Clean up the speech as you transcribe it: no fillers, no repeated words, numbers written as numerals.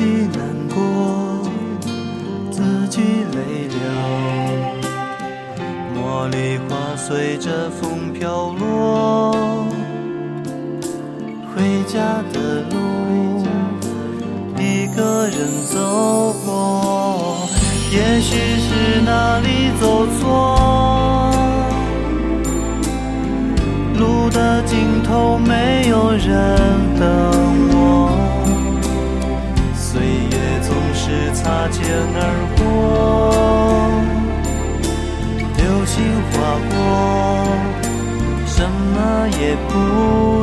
己难过，自己泪流。茉莉花随着风飘落，回家的路一个人走过，也许是哪里走错，路的尽头没有人等我，岁月总是擦肩而过，流星划过，什么也不